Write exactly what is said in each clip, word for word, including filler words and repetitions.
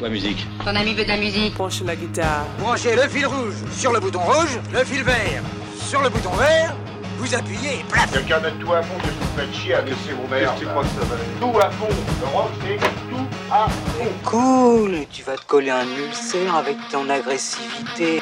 Quoi, musique? Ton ami veut de la musique. Branche la guitare. Branchez le fil rouge sur le bouton rouge, le fil vert sur le bouton vert, vous appuyez et plaf. Quelqu'un mettre tout à fond, que vous faites chier à laisser vos mères. C'est quoi que ça va aller? Tout à fond. Le rock, c'est tout à fond. Cool, tu vas te coller un ulcère avec ton agressivité.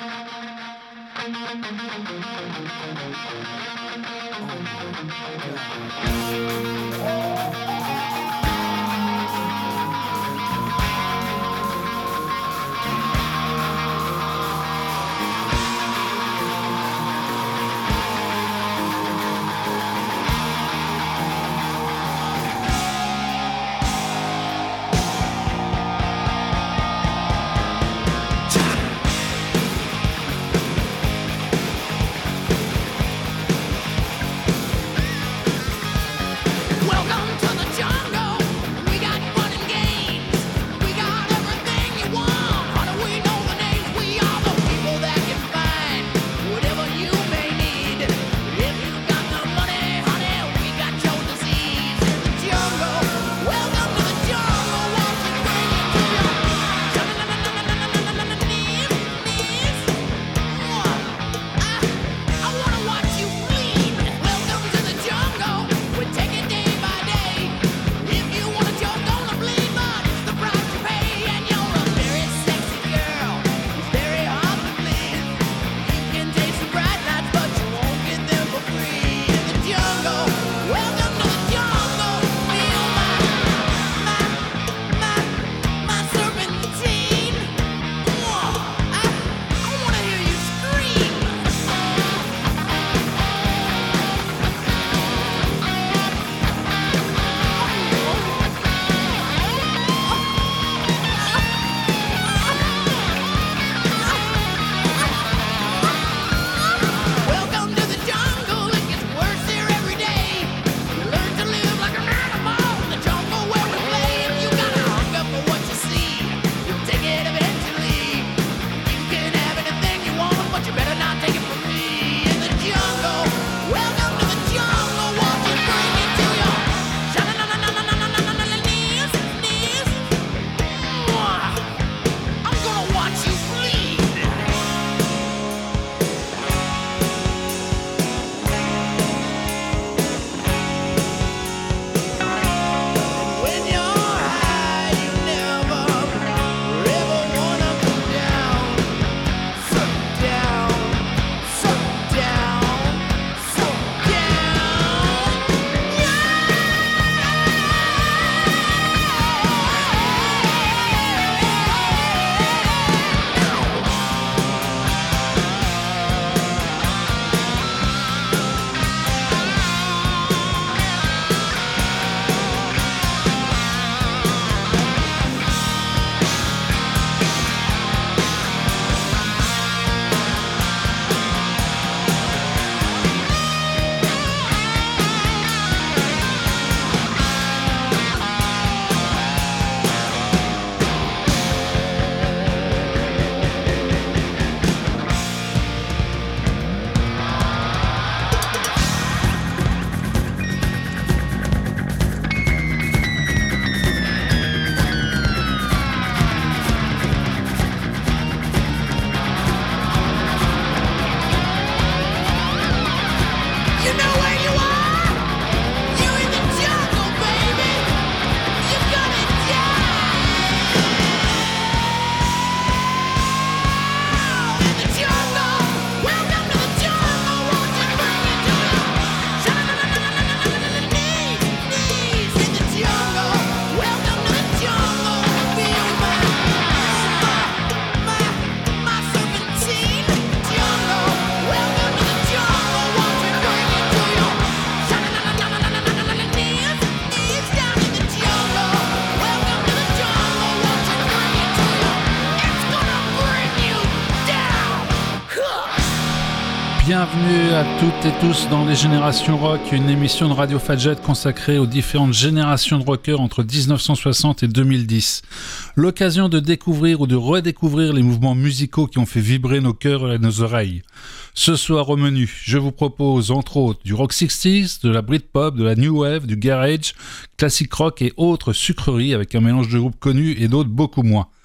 Bienvenue à toutes et tous dans Les Générations Rock, une émission de Radio Fadjet consacrée aux différentes générations de rockers entre dix-neuf cent soixante et deux mille dix. L'occasion de découvrir ou de redécouvrir les mouvements musicaux qui ont fait vibrer nos cœurs et nos oreilles. Ce soir au menu, je vous propose entre autres du rock soixante, de la Britpop, de la New Wave, du garage, classic rock et autres sucreries avec un mélange de groupes connus et d'autres beaucoup moins.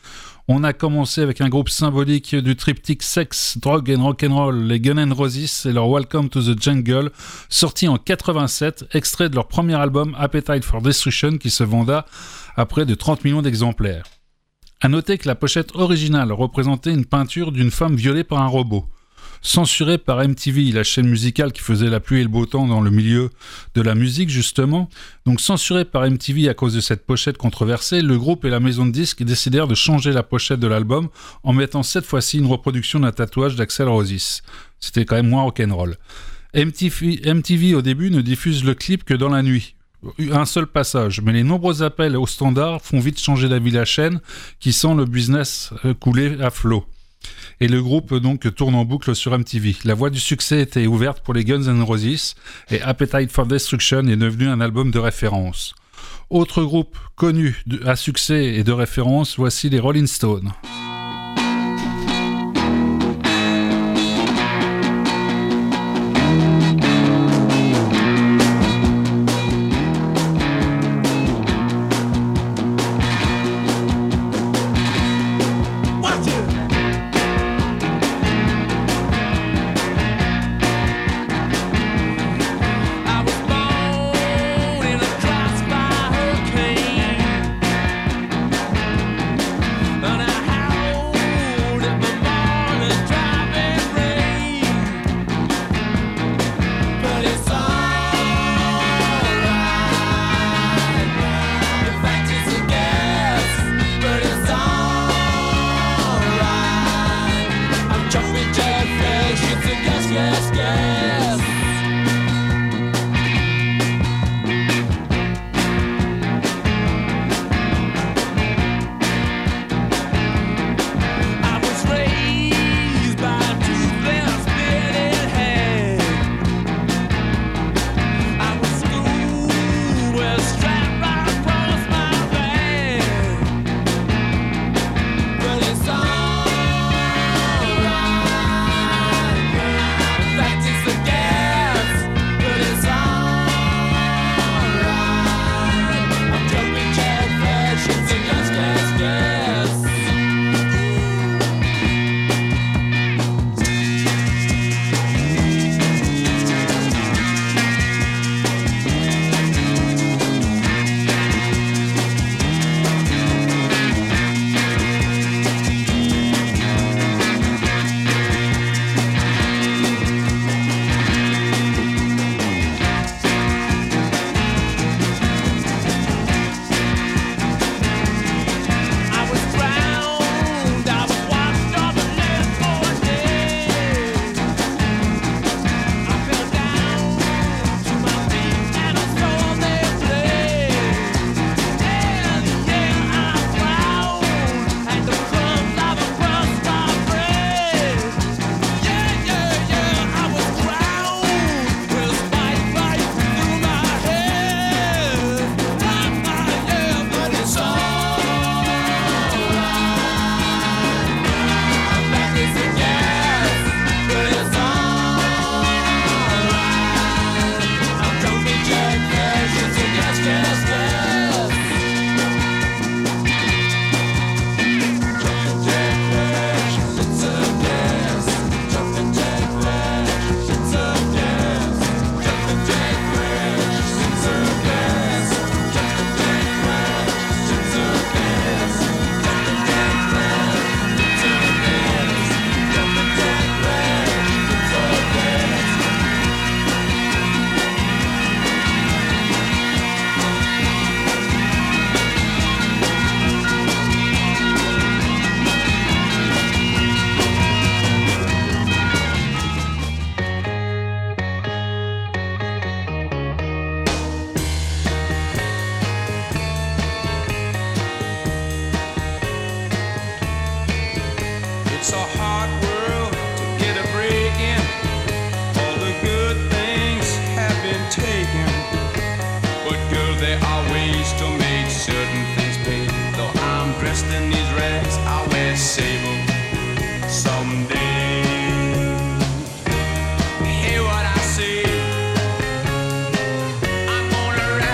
On a commencé avec un groupe symbolique du triptyque Sex, Drug and Rock'n'Roll, les Guns N' Roses et leur Welcome to the Jungle, sorti en quatre-vingt-sept, extrait de leur premier album Appetite for Destruction qui se venda à près de trente millions d'exemplaires. À noter que la pochette originale représentait une peinture d'une femme violée par un robot. Censuré par M T V, la chaîne musicale qui faisait la pluie et le beau temps dans le milieu de la musique justement, donc censuré par M T V à cause de cette pochette controversée, le groupe et la maison de disques décidèrent de changer la pochette de l'album en mettant cette fois-ci une reproduction d'un tatouage d'Axl Rose. C'était quand même moins rock'n'roll. M T V, M T V au début ne diffuse le clip que dans la nuit. Un seul passage, mais les nombreux appels au standard font vite changer d'avis la chaîne qui sent le business couler à flot. Et le groupe donc tourne en boucle sur M T V. La voie du succès était ouverte pour les Guns N' Roses et Appetite for Destruction est devenu un album de référence. Autre groupe connu à succès et de référence, voici les Rolling Stones.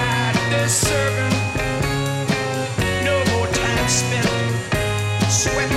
Sweat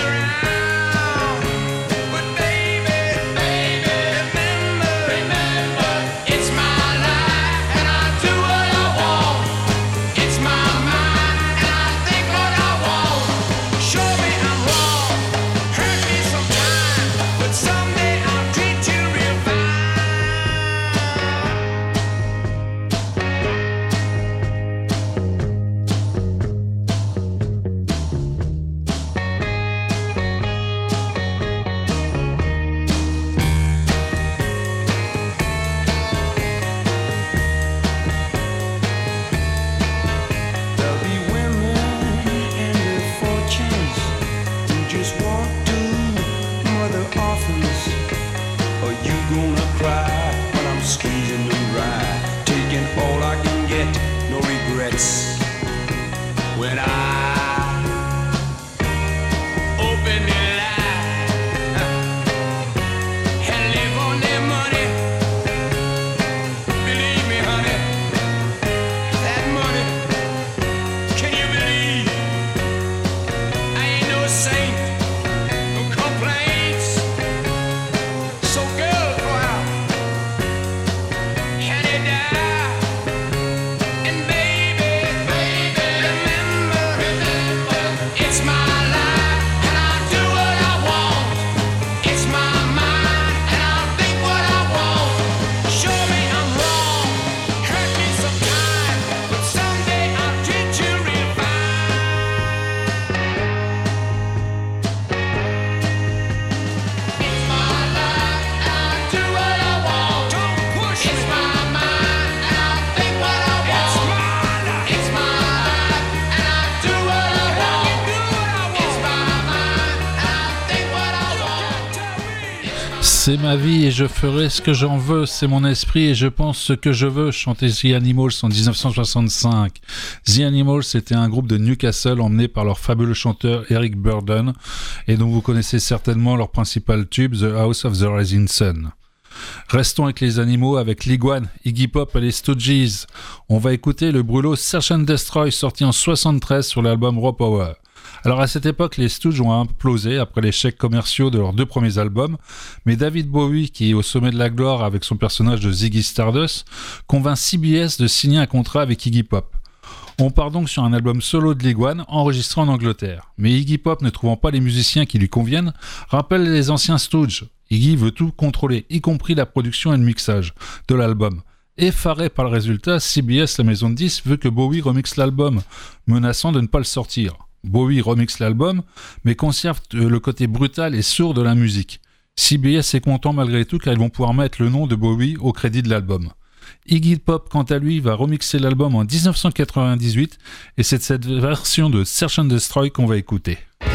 C'est ma vie et je ferai ce que j'en veux, c'est mon esprit et je pense ce que je veux, chantait The Animals en dix-neuf cent soixante-cinq. The Animals était un groupe de Newcastle emmené par leur fabuleux chanteur Eric Burdon et dont vous connaissez certainement leur principal tube, The House of the Rising Sun. Restons avec les animaux, avec l'iguane, Iggy Pop et les Stooges. On va écouter le brûlot Search and Destroy sorti en soixante-treize sur l'album Raw Power. Alors à cette époque, les Stooges ont implosé après l'échec commerciaux de leurs deux premiers albums, mais David Bowie, qui est au sommet de la gloire avec son personnage de Ziggy Stardust, convainc C B S de signer un contrat avec Iggy Pop. On part donc sur un album solo de l'iguane enregistré en Angleterre. Mais Iggy Pop, ne trouvant pas les musiciens qui lui conviennent, rappelle les anciens Stooges. Iggy veut tout contrôler, y compris la production et le mixage de l'album. Effaré par le résultat, C B S, la maison de disques, veut que Bowie remixe l'album, menaçant de ne pas le sortir. Bowie remixe l'album, mais conserve le côté brutal et sourd de la musique. C B S est content malgré tout car ils vont pouvoir mettre le nom de Bowie au crédit de l'album. Iggy Pop, quant à lui, va remixer l'album en dix-neuf cent quatre-vingt-dix-huit et c'est cette version de Search and Destroy qu'on va écouter.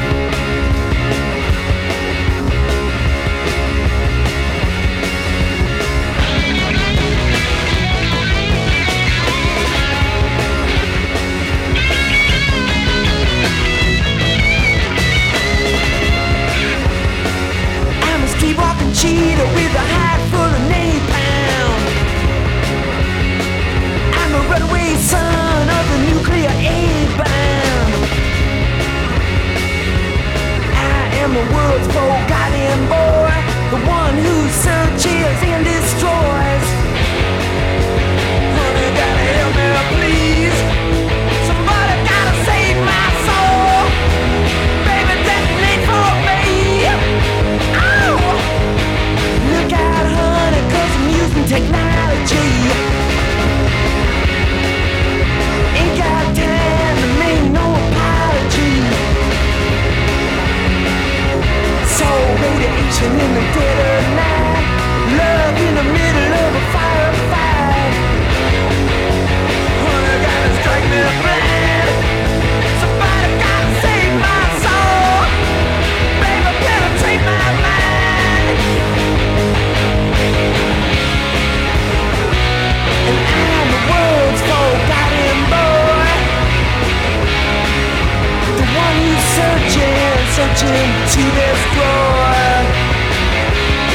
Cheetah with a hat full of napalm. I'm the runaway son of the nuclear A-bomb. I am the world's forgotten boy, the one who searches and destroys. Honey, gotta help me, please. Somebody gotta save my soul. Baby, detonate for me. Oh! Look out, honey, cause I'm using technology. Ain't got time to make no apology. So radiation in the dead of night, love in the middle of a firefight. Honey, gotta strike me blind. Somebody gotta save my soul. Baby, penetrate my mind. And I'm the world's forgotten boy, the one who's searching, searching to destroy.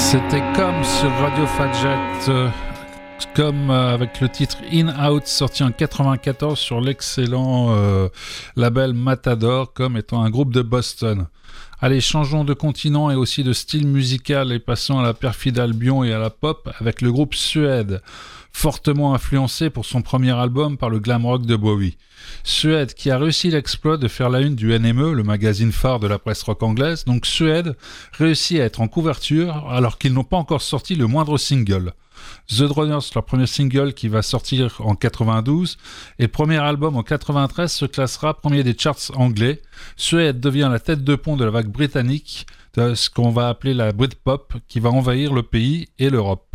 C'était comme sur Radio Fadjet, euh, comme euh, avec le titre In Out sorti en quatre-vingt-quatorze sur l'excellent euh, label Matador, comme étant un groupe de Boston. Allez, changeons de continent et aussi de style musical et passons à la perfide Albion et à la pop avec le groupe Suède, fortement influencé pour son premier album par le glam rock de Bowie. Suède qui a réussi l'exploit de faire la une du N M E, le magazine phare de la presse rock anglaise. Donc Suède réussit à être en couverture alors qu'ils n'ont pas encore sorti le moindre single. The Droners, leur premier single qui va sortir en quatre-vingt-douze, et le premier album en quatre-vingt-treize se classera premier des charts anglais. Suède devient la tête de pont de la vague britannique, de ce qu'on va appeler la Britpop, qui va envahir le pays et l'Europe.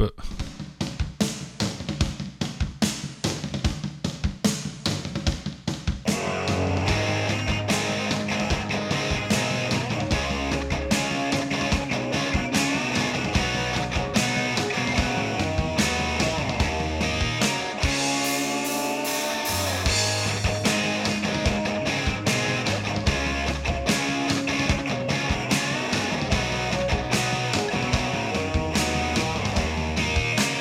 Thank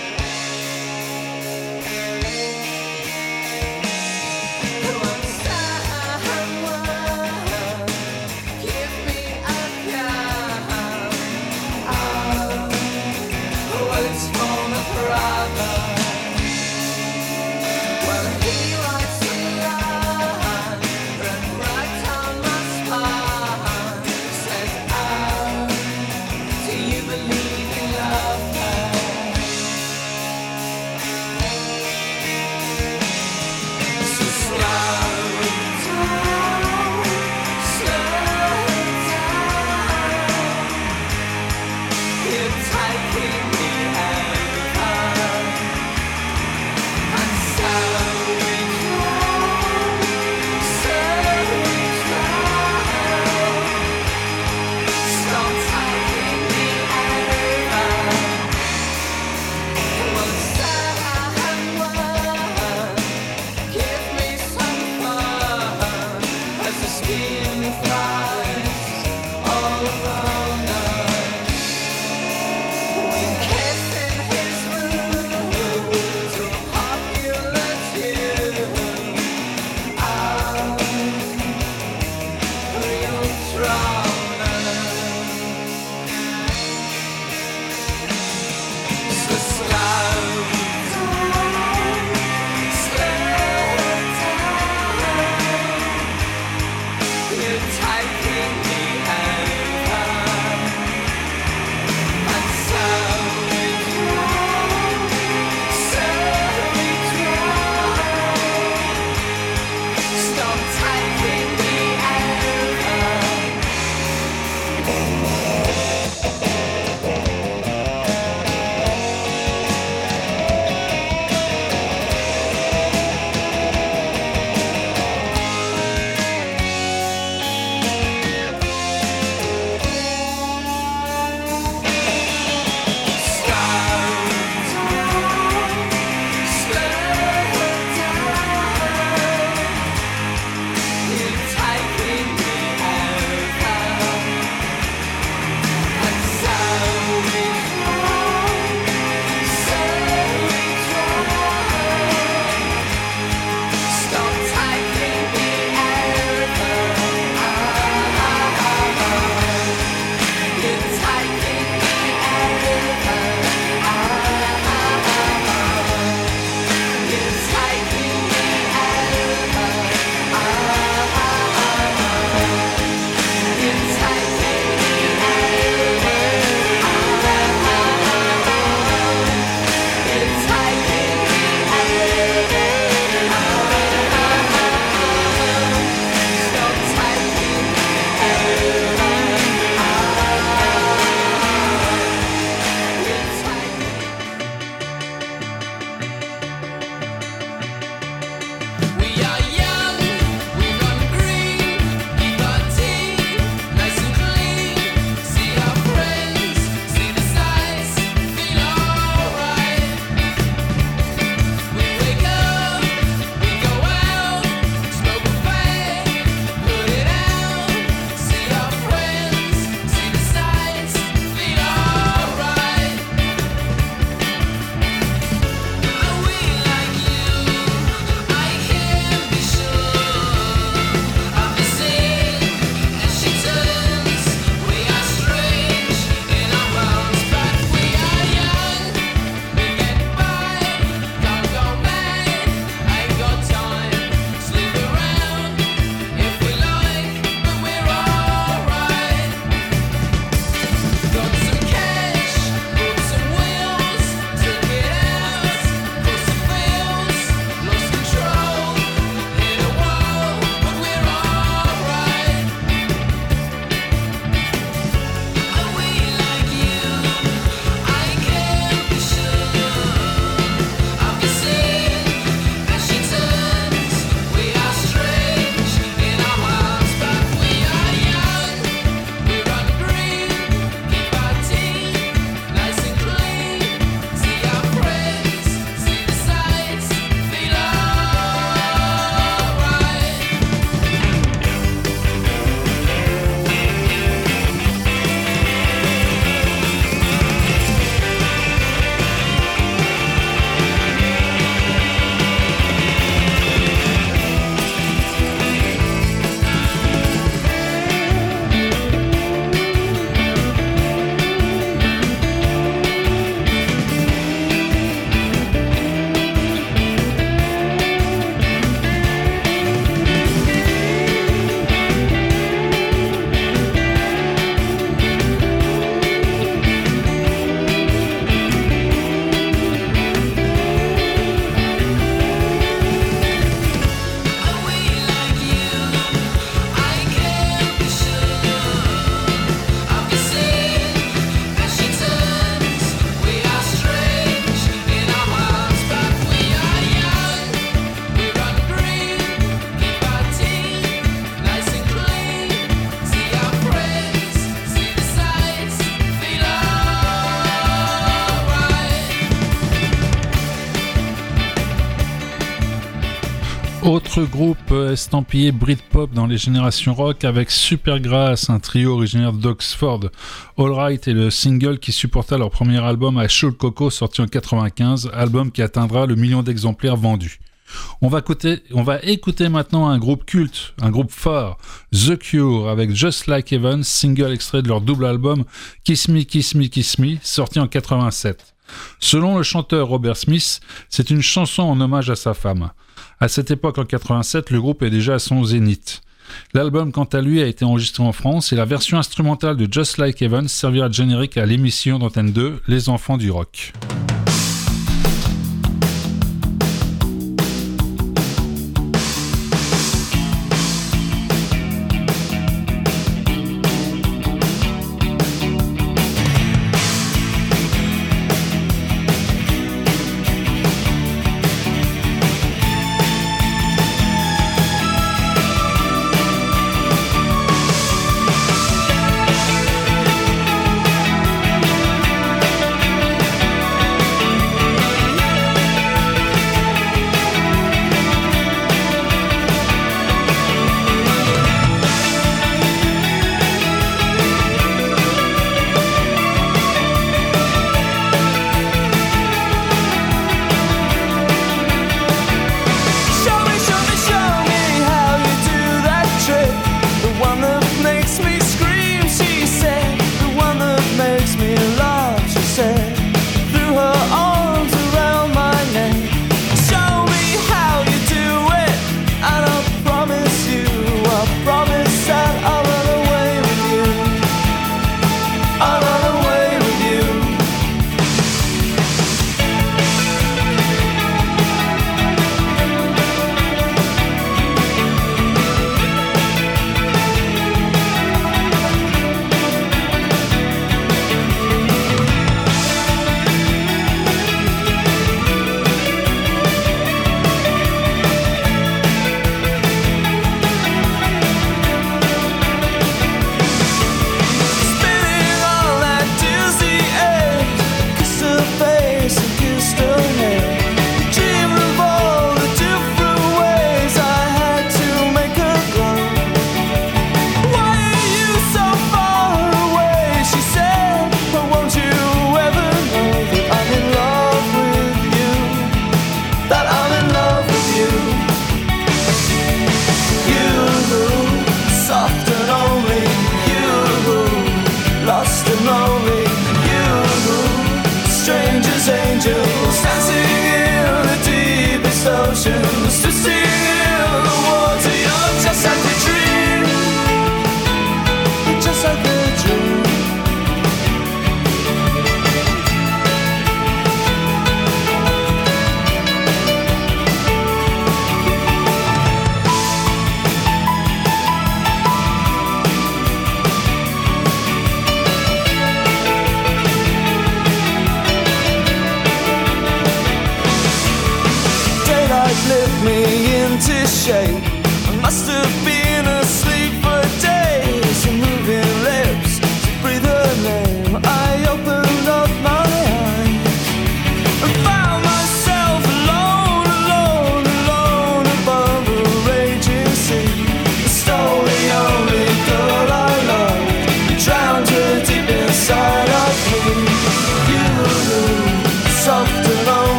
autre groupe estampillé Britpop dans les générations rock avec Supergrass, un trio originaire d'Oxford. All Right est le single qui supporta leur premier album à Shoal Coco sorti en quatre-vingt-quinze, album qui atteindra le million d'exemplaires vendus. On va, écouter, on va écouter maintenant un groupe culte, un groupe fort, The Cure, avec Just Like Heaven, single extrait de leur double album Kiss Me, Kiss Me, Kiss Me, sorti en quatre-vingt-sept. Selon le chanteur Robert Smith, c'est une chanson en hommage à sa femme. À cette époque, en quatre-vingt-sept, le groupe est déjà à son zénith. L'album, quant à lui, a été enregistré en France et la version instrumentale de Just Like Heaven servira de générique à l'émission d'Antenne deux, Les Enfants du Rock.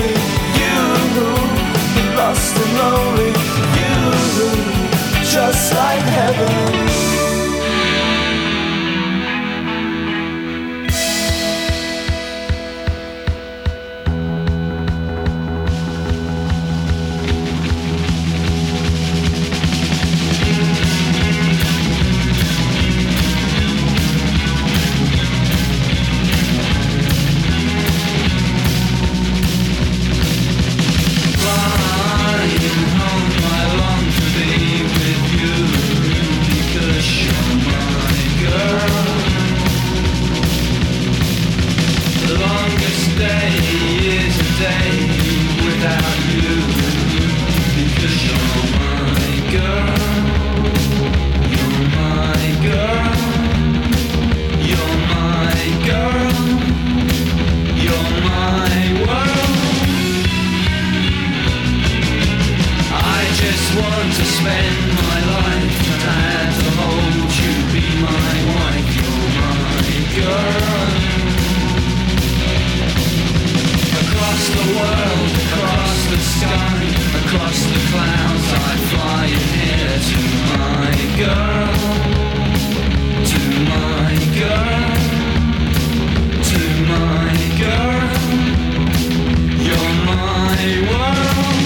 Just spend my life and had to hold you, be my wife, you're my girl. Across the world, across the sky, across the clouds, I fly in here to my girl, to my girl, to my girl. You're my world.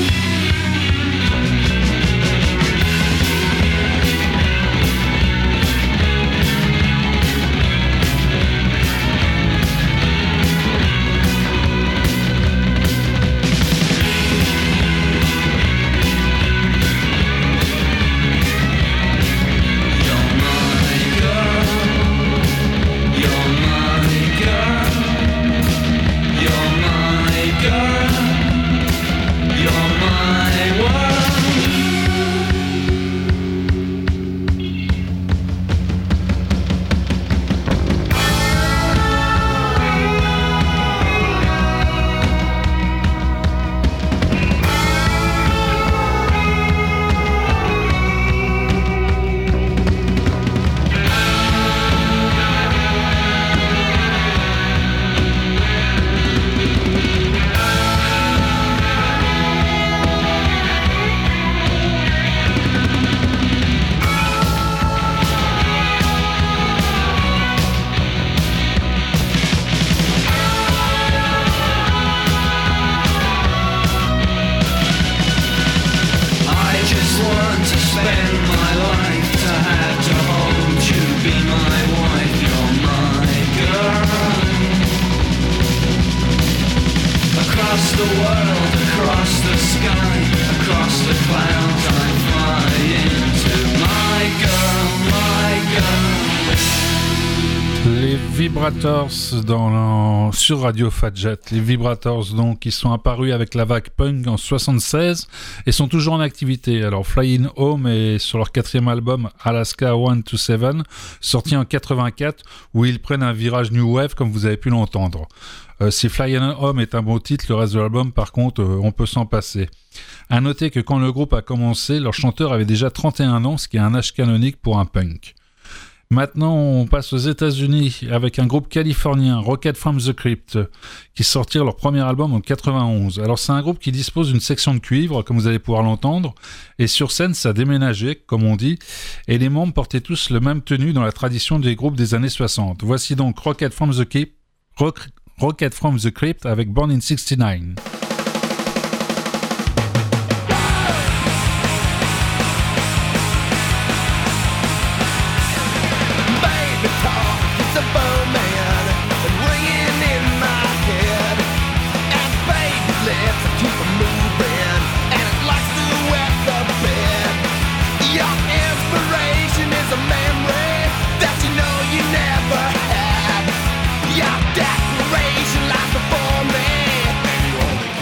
Vibrators dans, sur Radio Fadjet. Les Vibrators donc qui sont apparus avec la vague punk en soixante-seize et sont toujours en activité. Alors Flying Home est sur leur quatrième album Alaska one to seven sorti en quatre-vingt-quatre où ils prennent un virage new wave comme vous avez pu l'entendre. Euh, si Flying Home est un bon titre, le reste de l'album par contre euh, on peut s'en passer. À noter que quand le groupe a commencé, leur chanteur avait déjà trente et un ans, ce qui est un âge canonique pour un punk. Maintenant, on passe aux États-Unis avec un groupe californien, Rocket from the Crypt, qui sortirent leur premier album en quatre-vingt-onze. Alors, c'est un groupe qui dispose d'une section de cuivre, comme vous allez pouvoir l'entendre, et sur scène, ça déménageait, comme on dit, et les membres portaient tous le même tenue dans la tradition des groupes des années soixante. Voici donc Rocket from the Crypt, Rocket from the Crypt avec Born in sixty-nine. Declaration like before me.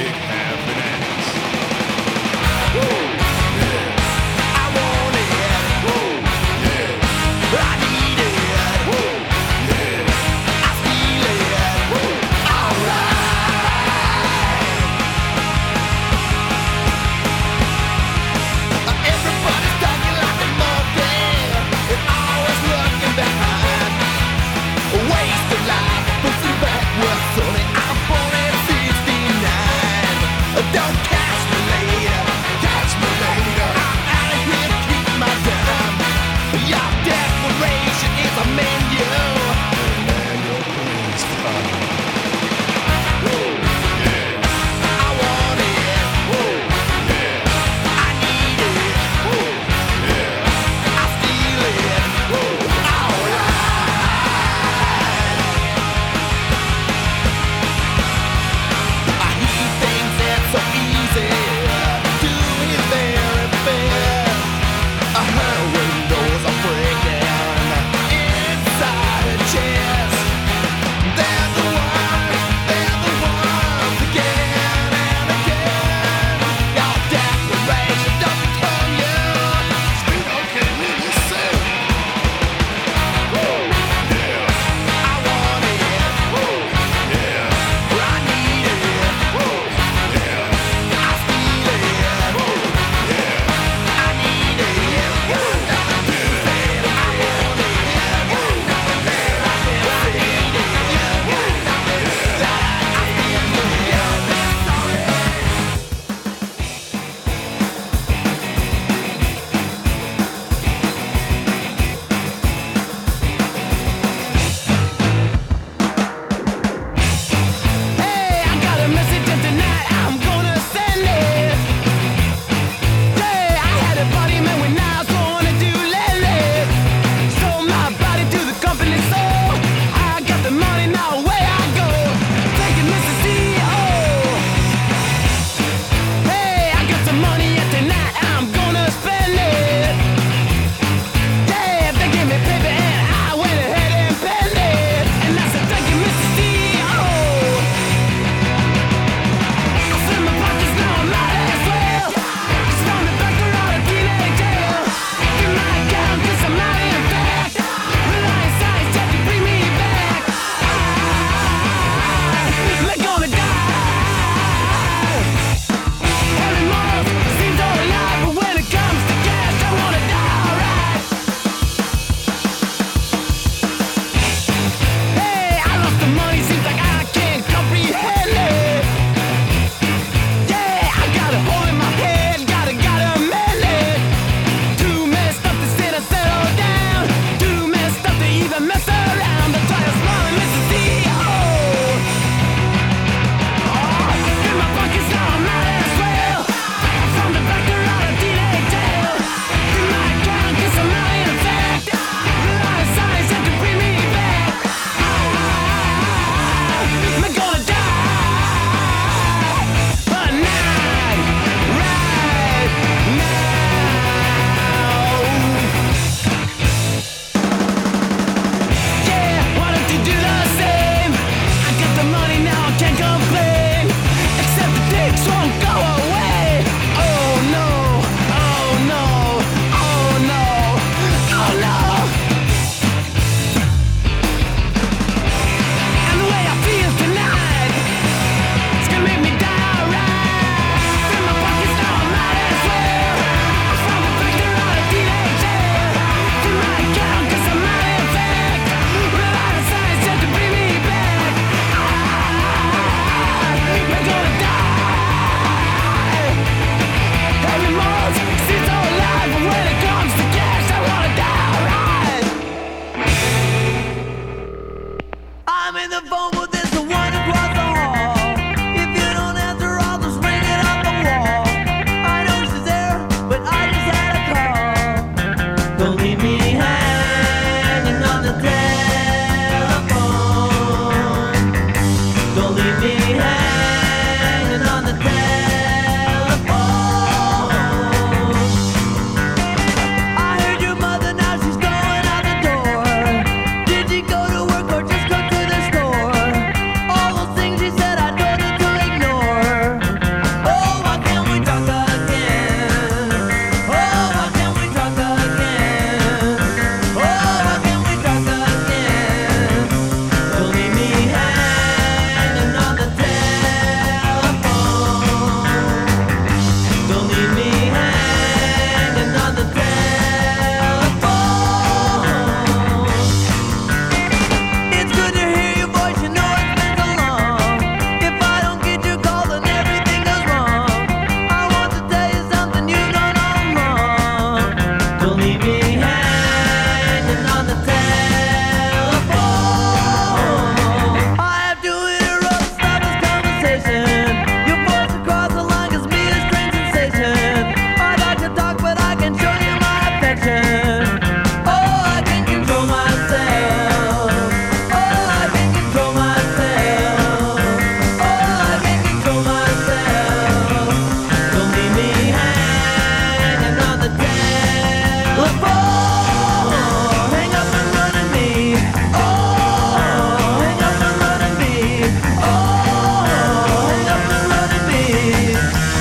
turn. Oh, I can control myself. Oh, I can control myself. Oh, I can control myself. Don't leave me hanging on the telephone. Hang up and run at me. Oh, hang up and run at me. Oh, hang up and run at me.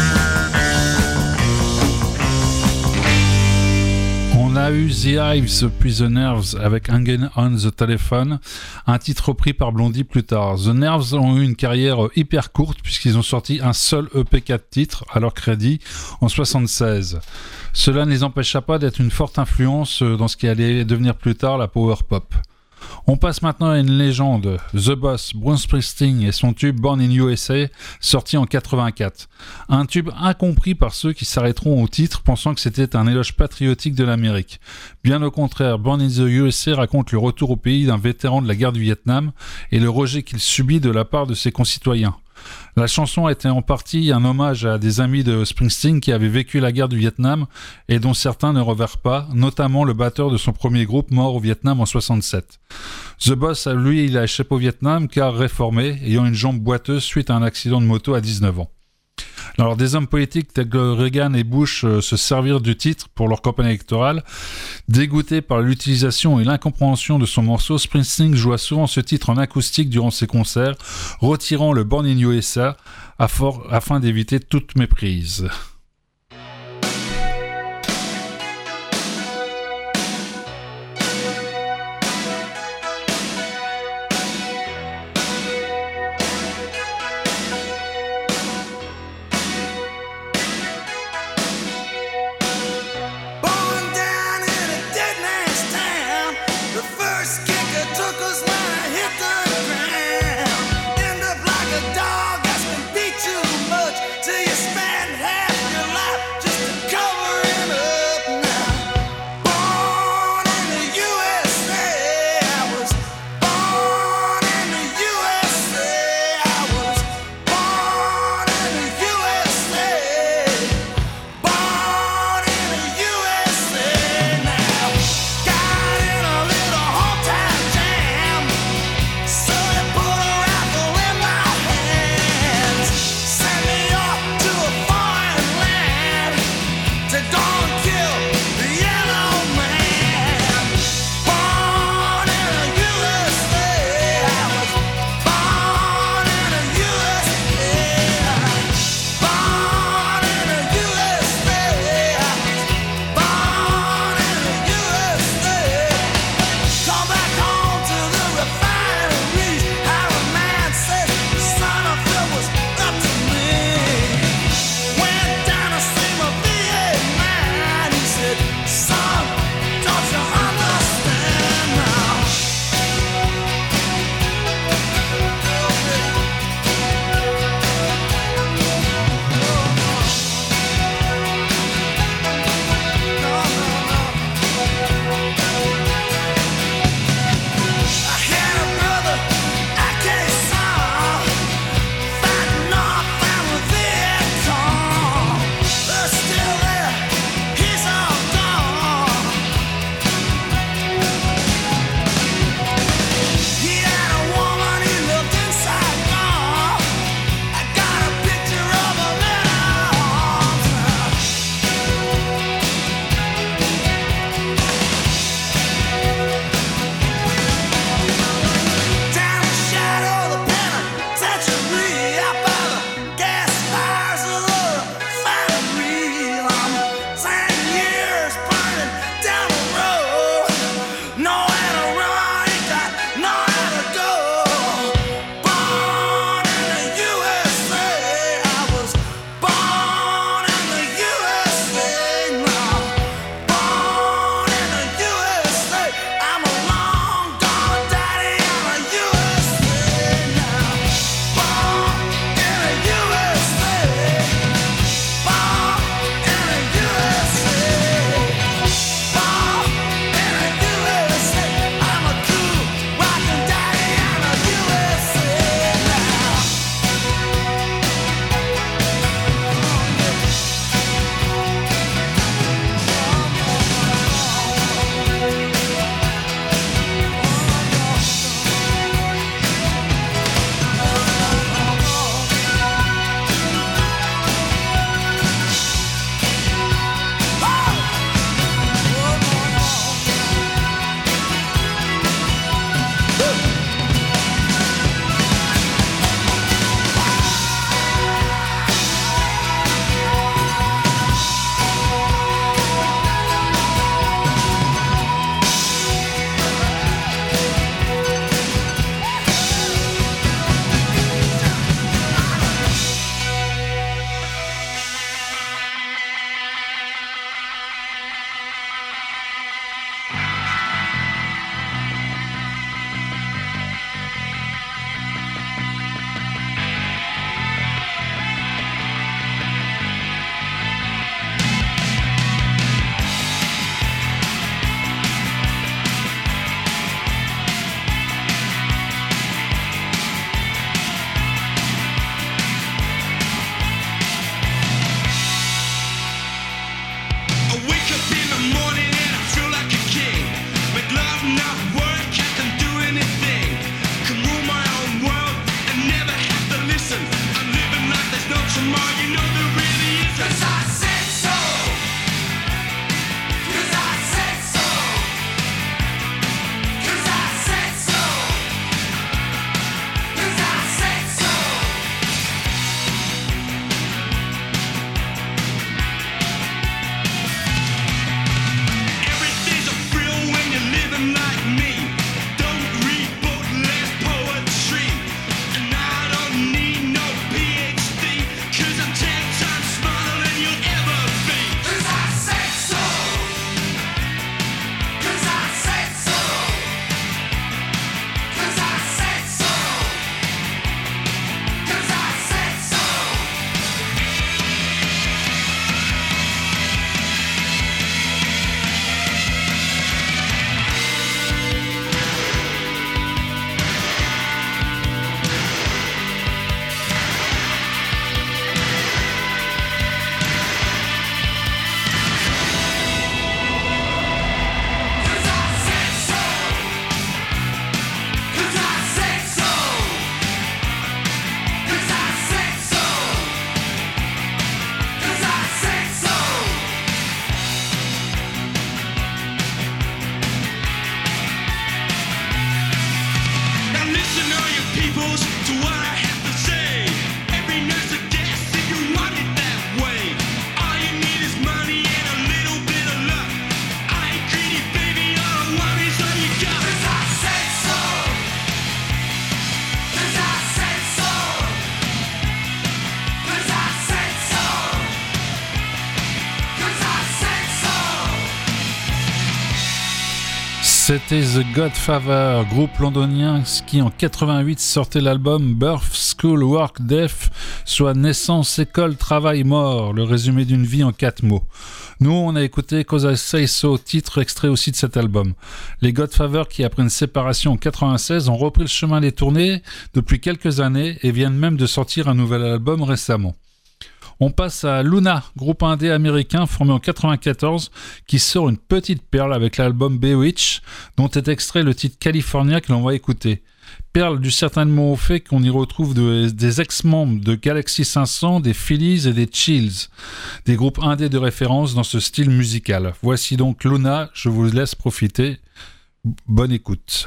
On a eu The Hives puis The Nerves avec Hanging on the Telephone, un titre repris par Blondie plus tard. The Nerves ont eu une carrière hyper courte puisqu'ils ont sorti un seul E P quatre titres à leur crédit en soixante-seize. Cela ne les empêcha pas d'être une forte influence dans ce qui allait devenir plus tard la power pop. On passe maintenant à une légende, The Boss, Bruce Springsteen et son tube Born in U S A, sorti en quatre-vingt-quatre. Un tube incompris par ceux qui s'arrêteront au titre pensant que c'était un éloge patriotique de l'Amérique. Bien au contraire, Born in the U S A raconte le retour au pays d'un vétéran de la guerre du Vietnam et le rejet qu'il subit de la part de ses concitoyens. La chanson était en partie un hommage à des amis de Springsteen qui avaient vécu la guerre du Vietnam et dont certains ne revinrent pas, notamment le batteur de son premier groupe mort au Vietnam en soixante-sept. The Boss, lui, il a échappé au Vietnam car réformé, ayant une jambe boiteuse suite à un accident de moto à dix-neuf ans. Alors, des hommes politiques tels que Reagan et Bush euh, se servirent du titre pour leur campagne électorale. Dégoûté par l'utilisation et l'incompréhension de son morceau, Springsteen joua souvent ce titre en acoustique durant ses concerts, retirant le Born in U S A afin d'éviter toute méprise. Born down in a dead man's town. The first kicker took us when I hit the ground. End up like a dog that's been beat too much till you spend half knows to what I have to say. Every nurse suggests if you want it that way. All you need is money and a little bit of luck. I ain't greedy, baby, all I want is all you got. 'Cause I said so. 'Cause I said so. 'Cause I said so. 'Cause I said so. C'était The Godfather, groupe londonien qui en quatre-vingt-huit sortait l'album Birth, School, Work, Death, soit naissance, école, travail, mort, le résumé d'une vie en quatre mots. Nous, on a écouté Cause I Say So, titre extrait aussi de cet album. Les Godfather, qui après une séparation en quatre-vingt-seize, ont repris le chemin des tournées depuis quelques années et viennent même de sortir un nouvel album récemment. On passe à Luna, groupe indé américain formé en quatre-vingt-quatorze, qui sort une petite perle avec l'album Bewitch, dont est extrait le titre California que l'on va écouter. Perle du certainement au fait qu'on y retrouve de, des ex-membres de Galaxy cinq cents, des Phillies et des Chills, des groupes indés de référence dans ce style musical. Voici donc Luna, je vous laisse profiter. Bonne écoute.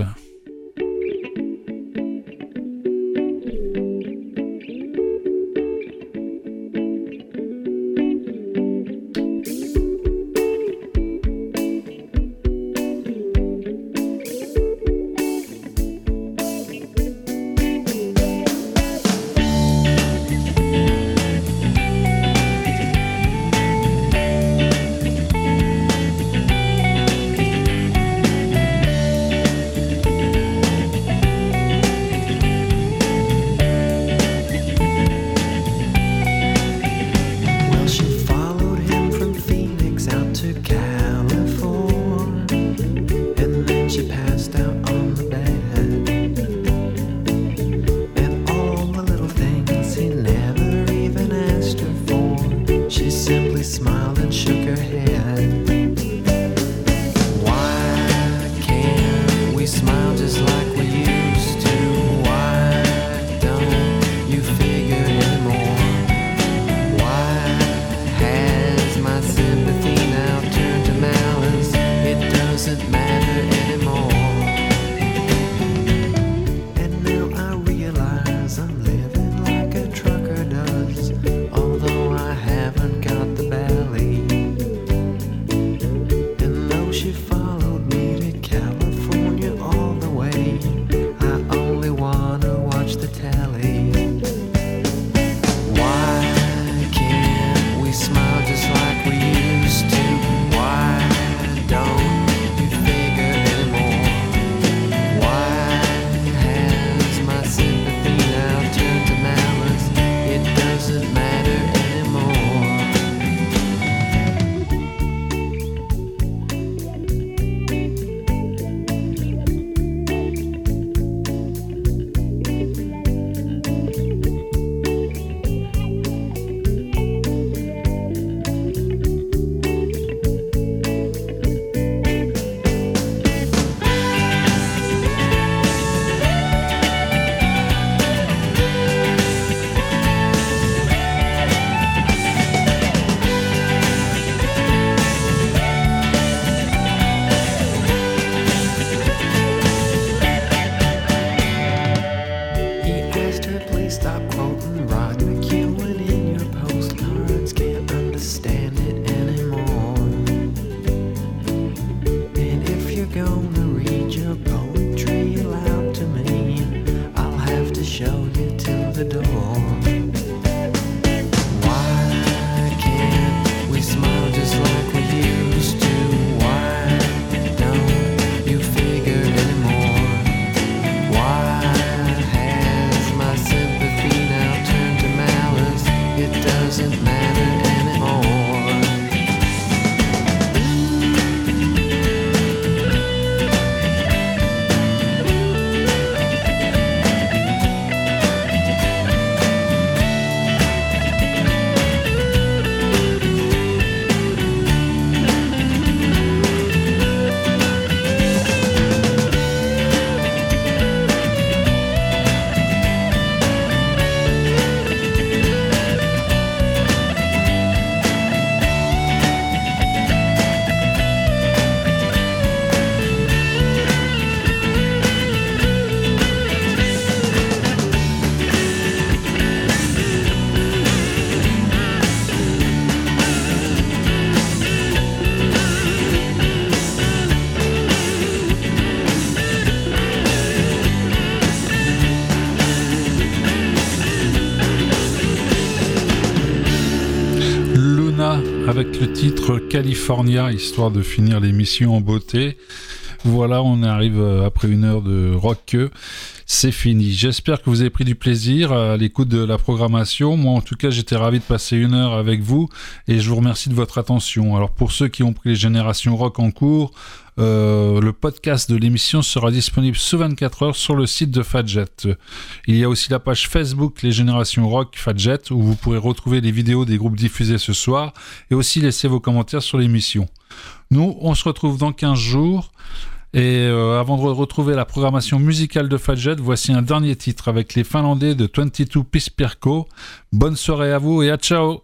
avec le titre California, histoire de finir l'émission en beauté. Voilà, on arrive après une heure de rock. C'est fini. J'espère que vous avez pris du plaisir à l'écoute de la programmation. Moi, en tout cas, j'étais ravi de passer une heure avec vous et je vous remercie de votre attention. Alors, pour ceux qui ont pris les générations rock en cours, euh, le podcast de l'émission sera disponible sous vingt-quatre heures sur le site de Fadjet. Il y a aussi la page Facebook Les Générations Rock Fadjet où vous pourrez retrouver les vidéos des groupes diffusés ce soir et aussi laisser vos commentaires sur l'émission. Nous, on se retrouve dans quinze jours. Et euh, avant de retrouver la programmation musicale de Fadjet, voici un dernier titre avec les Finlandais de vingt-deux Pispirko. Bonne soirée à vous et à ciao!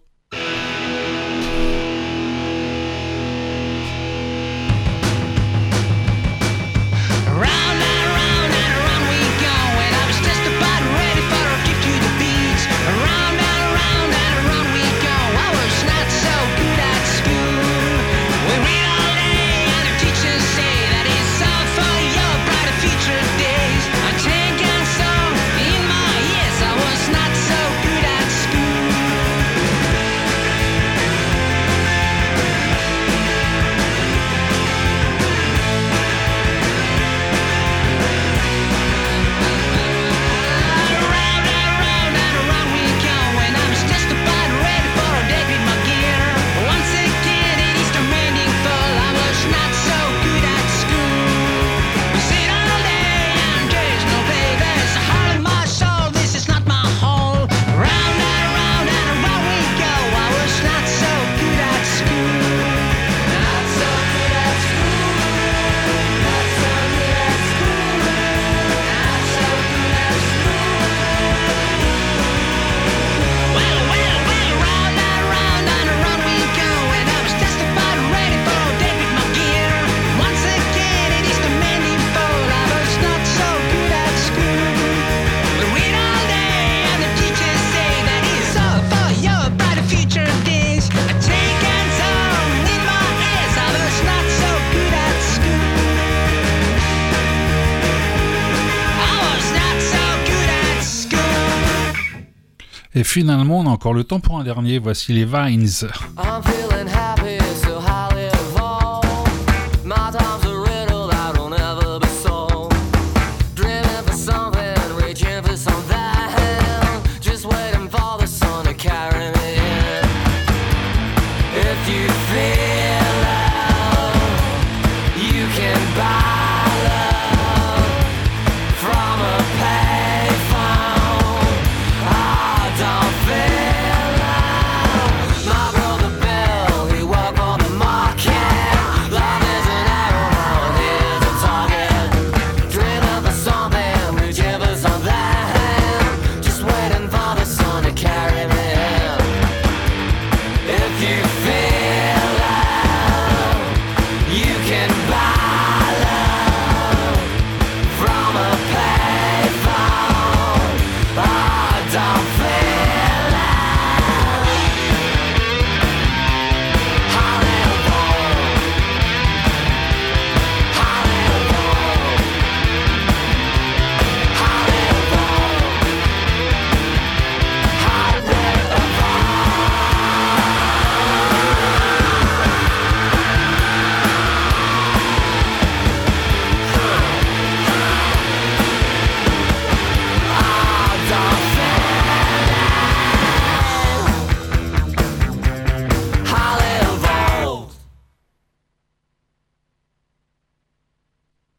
Et finalement, on a encore le temps pour un dernier. Voici les Vines. I'm feeling